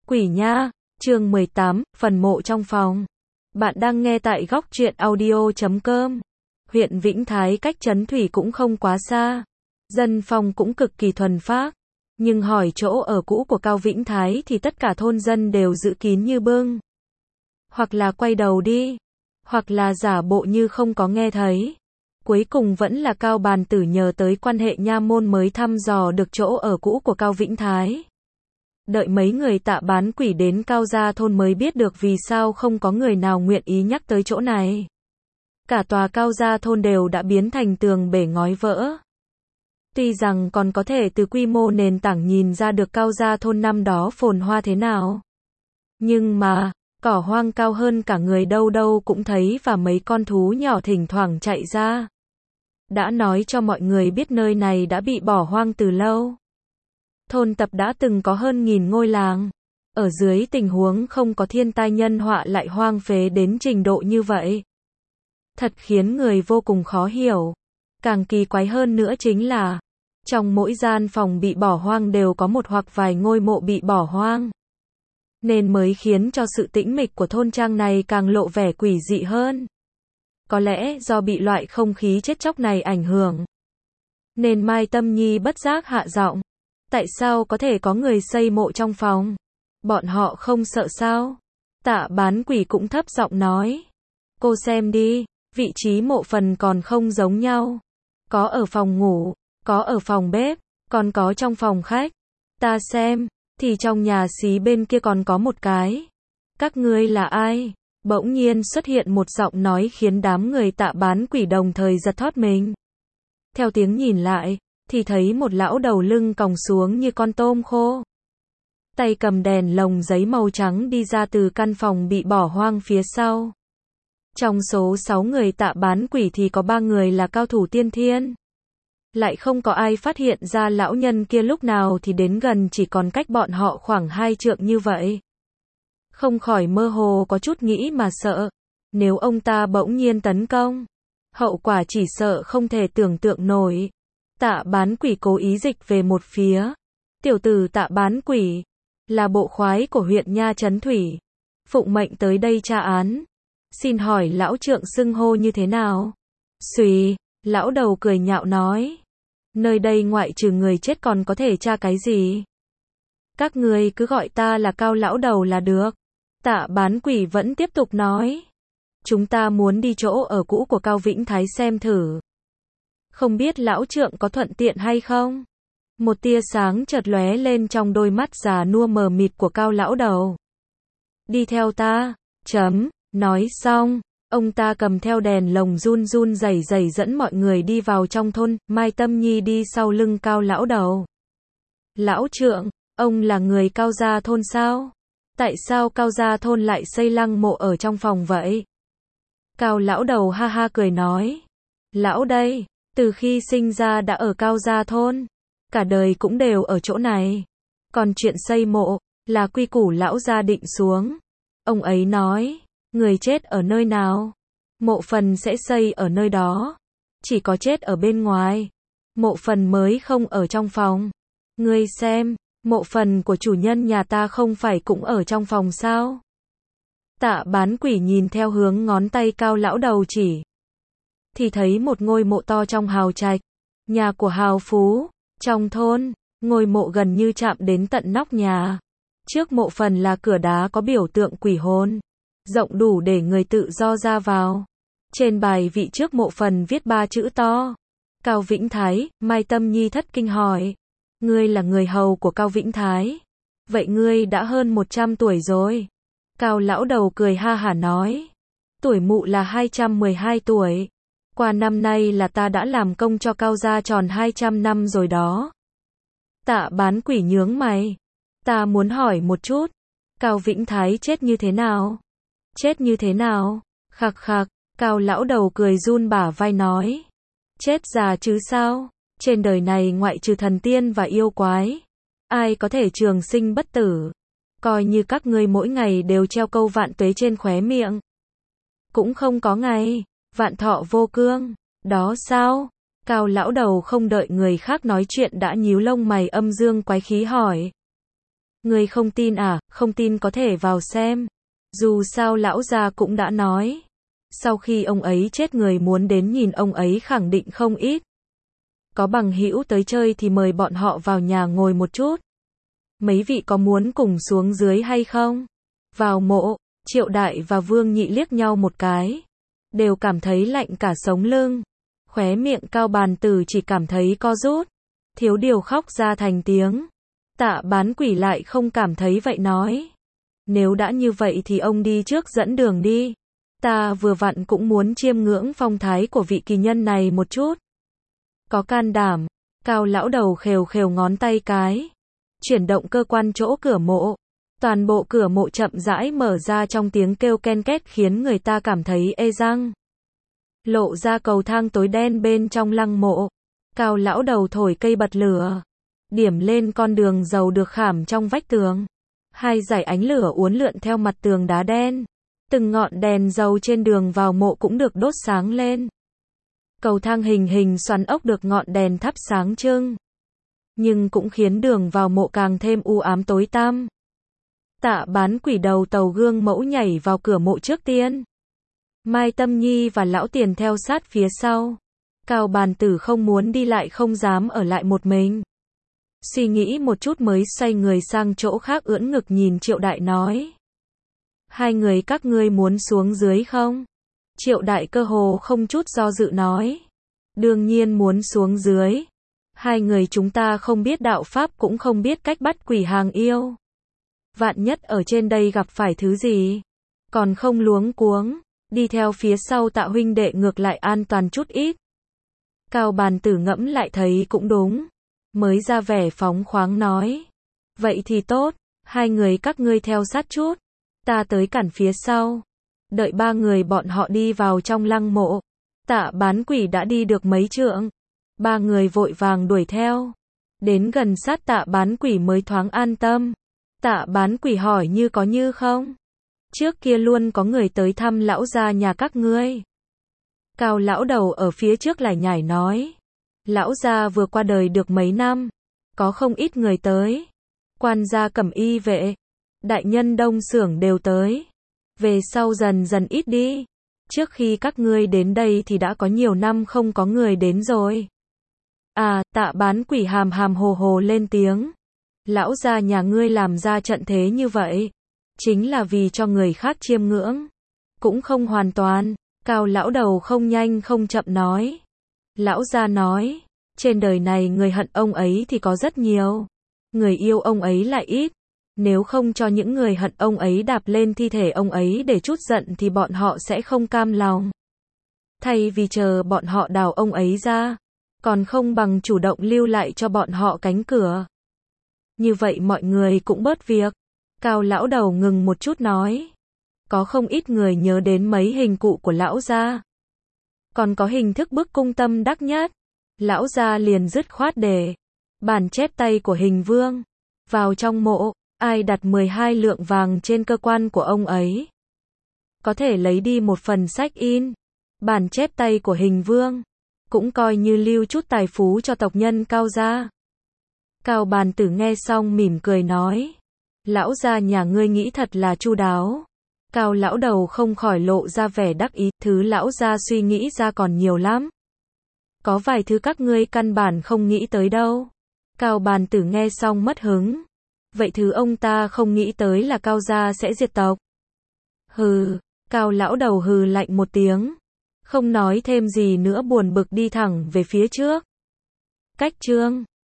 Quỷ nha, chương 18, phần mộ trong phòng. Bạn đang nghe tại góc truyện audio.com. Huyện Vĩnh Thái cách Trấn Thủy cũng không quá xa. Dân phong cũng cực kỳ thuần phác. Nhưng hỏi chỗ ở cũ của Cao Vĩnh Thái thì tất cả thôn dân đều giữ kín như bưng. Hoặc là quay đầu đi. Hoặc là giả bộ như không có nghe thấy. Cuối cùng vẫn là Cao Bàn Tử nhờ tới quan hệ nha môn mới thăm dò được chỗ ở cũ của Cao Vĩnh Thái. Đợi mấy người Tạ Bán Quỷ đến Cao gia thôn mới biết được vì sao không có người nào nguyện ý nhắc tới chỗ này. Cả tòa Cao gia thôn đều đã biến thành tường bể ngói vỡ. Tuy rằng còn có thể từ quy mô nền tảng nhìn ra được Cao gia thôn năm đó phồn hoa thế nào. Nhưng mà, cỏ hoang cao hơn cả người đâu đâu cũng thấy và mấy con thú nhỏ thỉnh thoảng chạy ra. Đã nói cho mọi người biết nơi này đã bị bỏ hoang từ lâu. Thôn Tập đã từng có hơn 1000 ngôi làng. Ở dưới tình huống không có thiên tai nhân họa lại hoang phế đến trình độ như vậy. Thật khiến người vô cùng khó hiểu. Càng kỳ quái hơn nữa chính là, trong mỗi gian phòng bị bỏ hoang đều có một hoặc vài ngôi mộ bị bỏ hoang. Nên mới khiến cho sự tĩnh mịch của thôn trang này càng lộ vẻ quỷ dị hơn. Có lẽ do bị loại không khí chết chóc này ảnh hưởng. Nên Mai Tâm Nhi bất giác hạ giọng. Tại sao có thể có người xây mộ trong phòng? Bọn họ không sợ sao? Tạ Bán Quỷ cũng thấp giọng nói. Cô xem đi, vị trí mộ phần còn không giống nhau. Có ở phòng ngủ, có ở phòng bếp, còn có trong phòng khách. Ta xem, thì trong nhà xí bên kia còn có một cái. Các ngươi là ai? Bỗng nhiên xuất hiện một giọng nói khiến đám người Tạ Bán Quỷ đồng thời giật thót mình. Theo tiếng nhìn lại, thì thấy một lão đầu lưng còng xuống như con tôm khô. Tay cầm đèn lồng giấy màu trắng đi ra từ căn phòng bị bỏ hoang phía sau. Trong số 6 người Tạ Bán Quỷ thì có 3 người là cao thủ tiên thiên. Lại không có ai phát hiện ra lão nhân kia lúc nào thì đến gần chỉ còn cách bọn họ khoảng 2 trượng như vậy. Không khỏi mơ hồ có chút nghĩ mà sợ. Nếu ông ta bỗng nhiên tấn công, hậu quả chỉ sợ không thể tưởng tượng nổi. Tạ Bán Quỷ cố ý dịch về một phía. Tiểu tử Tạ Bán Quỷ là bộ khoái của huyện nha Trấn Thủy, phụng mệnh tới đây tra án. Xin hỏi lão trượng xưng hô như thế nào? Xùy, lão đầu cười nhạo nói. Nơi đây ngoại trừ người chết còn có thể tra cái gì? Các người cứ gọi ta là Cao lão đầu là được. Tạ Bán Quỷ vẫn tiếp tục nói. Chúng ta muốn đi chỗ ở cũ của Cao Vĩnh Thái xem thử. Không biết lão trượng có thuận tiện hay không? Một tia sáng chợt lóe lên trong đôi mắt già nua mờ mịt của Cao lão đầu. Đi theo ta. Nói xong, ông ta cầm theo đèn lồng run run rẩy rẩy dẫn mọi người đi vào trong thôn. Mai Tâm Nhi đi sau lưng Cao lão đầu. Lão trượng, ông là người Cao gia thôn sao? Tại sao Cao gia thôn lại xây lăng mộ ở trong phòng vậy? Cao lão đầu ha ha cười nói. Lão đây, từ khi sinh ra đã ở Cao gia thôn, cả đời cũng đều ở chỗ này. Còn chuyện xây mộ, là quy củ lão gia định xuống. Ông ấy nói, người chết ở nơi nào, mộ phần sẽ xây ở nơi đó. Chỉ có chết ở bên ngoài, mộ phần mới không ở trong phòng. Ngươi xem, mộ phần của chủ nhân nhà ta không phải cũng ở trong phòng sao? Tạ Bán Quỷ nhìn theo hướng ngón tay Cao lão đầu chỉ. Thì thấy một ngôi mộ to trong hào trạch, nhà của hào phú, trong thôn, ngôi mộ gần như chạm đến tận nóc nhà. Trước mộ phần là cửa đá có biểu tượng quỷ hồn, rộng đủ để người tự do ra vào. Trên bài vị trước mộ phần viết 3 chữ to. Cao Vĩnh Thái. Mai Tâm Nhi thất kinh hỏi. Ngươi là người hầu của Cao Vĩnh Thái. Vậy ngươi đã hơn 100 tuổi rồi. Cao lão đầu cười ha hả nói. Tuổi mụ là 212 tuổi. Qua năm nay là ta đã làm công cho Cao gia tròn 200 năm rồi đó. Tạ Bán Quỷ nhướng mày. Ta muốn hỏi một chút. Cao Vĩnh Thái chết như thế nào? Chết như thế nào? Khặc khặc. Cao lão đầu cười run bả vai nói. Chết già chứ sao? Trên đời này ngoại trừ thần tiên và yêu quái, ai có thể trường sinh bất tử? Coi như các ngươi mỗi ngày đều treo câu vạn tuế trên khóe miệng, cũng không có ngày vạn thọ vô cương. Đó sao? Cao lão đầu không đợi người khác nói chuyện đã nhíu lông mày âm dương quái khí hỏi. Ngươi không tin à, không tin có thể vào xem. Dù sao lão gia cũng đã nói. Sau khi ông ấy chết người muốn đến nhìn ông ấy khẳng định không ít. Có bằng hữu tới chơi thì mời bọn họ vào nhà ngồi một chút. Mấy vị có muốn cùng xuống dưới hay không? Vào mộ, Triệu Đại và Vương Nhị liếc nhau một cái. Đều cảm thấy lạnh cả sống lưng. Khóe miệng Cao Bàn Tử chỉ cảm thấy co rút. Thiếu điều khóc ra thành tiếng. Tạ Bán Quỷ lại không cảm thấy vậy nói. Nếu đã như vậy thì ông đi trước dẫn đường đi. Ta vừa vặn cũng muốn chiêm ngưỡng phong thái của vị kỳ nhân này một chút. Có can đảm. Cao lão đầu khều khều ngón tay cái. Chuyển động cơ quan chỗ cửa mộ. Toàn bộ cửa mộ chậm rãi mở ra trong tiếng kêu ken két khiến người ta cảm thấy ê răng. Lộ ra cầu thang tối đen bên trong lăng mộ. Cao lão đầu thổi cây bật lửa. Điểm lên con đường dầu được khảm trong vách tường. Hai dải ánh lửa uốn lượn theo mặt tường đá đen. Từng ngọn đèn dầu trên đường vào mộ cũng được đốt sáng lên. Cầu thang hình hình xoắn ốc được ngọn đèn thắp sáng trưng. Nhưng cũng khiến đường vào mộ càng thêm u ám tối tăm. Tạ Bán Quỷ đầu tàu gương mẫu nhảy vào cửa mộ trước tiên. Mai Tâm Nhi và Lão Tiền theo sát phía sau. Cao Bàn Tử không muốn đi lại không dám ở lại một mình. Suy nghĩ một chút mới xoay người sang chỗ khác ưỡn ngực nhìn Triệu Đại nói. Hai người các ngươi muốn xuống dưới không? Triệu Đại cơ hồ không chút do dự nói. Đương nhiên muốn xuống dưới. Hai người chúng ta không biết đạo pháp cũng không biết cách bắt quỷ hàng yêu. Vạn nhất ở trên đây gặp phải thứ gì. Còn không luống cuống. Đi theo phía sau Tạ huynh đệ ngược lại an toàn chút ít. Cao Bàn Tử ngẫm lại thấy cũng đúng. Mới ra vẻ phóng khoáng nói. Vậy thì tốt. Hai người các ngươi theo sát chút. Ta tới cản phía sau. Đợi ba người bọn họ đi vào trong lăng mộ. Tạ Bán Quỷ đã đi được mấy trượng. Ba người vội vàng đuổi theo. Đến gần sát Tạ Bán Quỷ mới thoáng an tâm. Tạ Bán Quỷ hỏi như có như không. Trước kia luôn có người tới thăm lão gia nhà các ngươi. Cao lão đầu ở phía trước lải nhải nói. Lão gia vừa qua đời được mấy năm. Có không ít người tới. Quan gia Cẩm Y vệ. Đại nhân Đông Xưởng đều tới. Về sau dần dần ít đi. Trước khi các ngươi đến đây thì đã có nhiều năm không có người đến rồi. À, Tạ Bán Quỷ hàm hàm hồ hồ lên tiếng. Lão gia nhà ngươi làm ra trận thế như vậy. Chính là vì cho người khác chiêm ngưỡng. Cũng không hoàn toàn. Cao lão đầu không nhanh không chậm nói. Lão gia nói. Trên đời này người hận ông ấy thì có rất nhiều. Người yêu ông ấy lại ít. Nếu không cho những người hận ông ấy đạp lên thi thể ông ấy để trút giận thì bọn họ sẽ không cam lòng. Thay vì chờ bọn họ đào ông ấy ra. Còn không bằng chủ động lưu lại cho bọn họ cánh cửa. Như vậy mọi người cũng bớt việc. Cao lão đầu ngừng một chút nói. Có không ít người nhớ đến mấy hình cụ của lão gia. Còn có hình thức bức cung tâm đắc nhất. Lão gia liền dứt khoát để bản chép tay của Hình Vương vào trong mộ. Ai đặt 12 lượng vàng trên cơ quan của ông ấy có thể lấy đi một phần sách in bản chép tay của Hình Vương. Cũng coi như lưu chút tài phú cho tộc nhân Cao gia. Cao Bàn Tử nghe xong mỉm cười nói. Lão gia nhà ngươi nghĩ thật là chu đáo. Cao lão đầu không khỏi lộ ra vẻ đắc ý. Thứ lão gia suy nghĩ ra còn nhiều lắm. Có vài thứ các ngươi căn bản không nghĩ tới đâu. Cao Bàn Tử nghe xong mất hứng. Vậy thứ ông ta không nghĩ tới là Cao gia sẽ diệt tộc. Hừ, Cao lão đầu hừ lạnh một tiếng. Không nói thêm gì nữa buồn bực đi thẳng về phía trước. Cách chương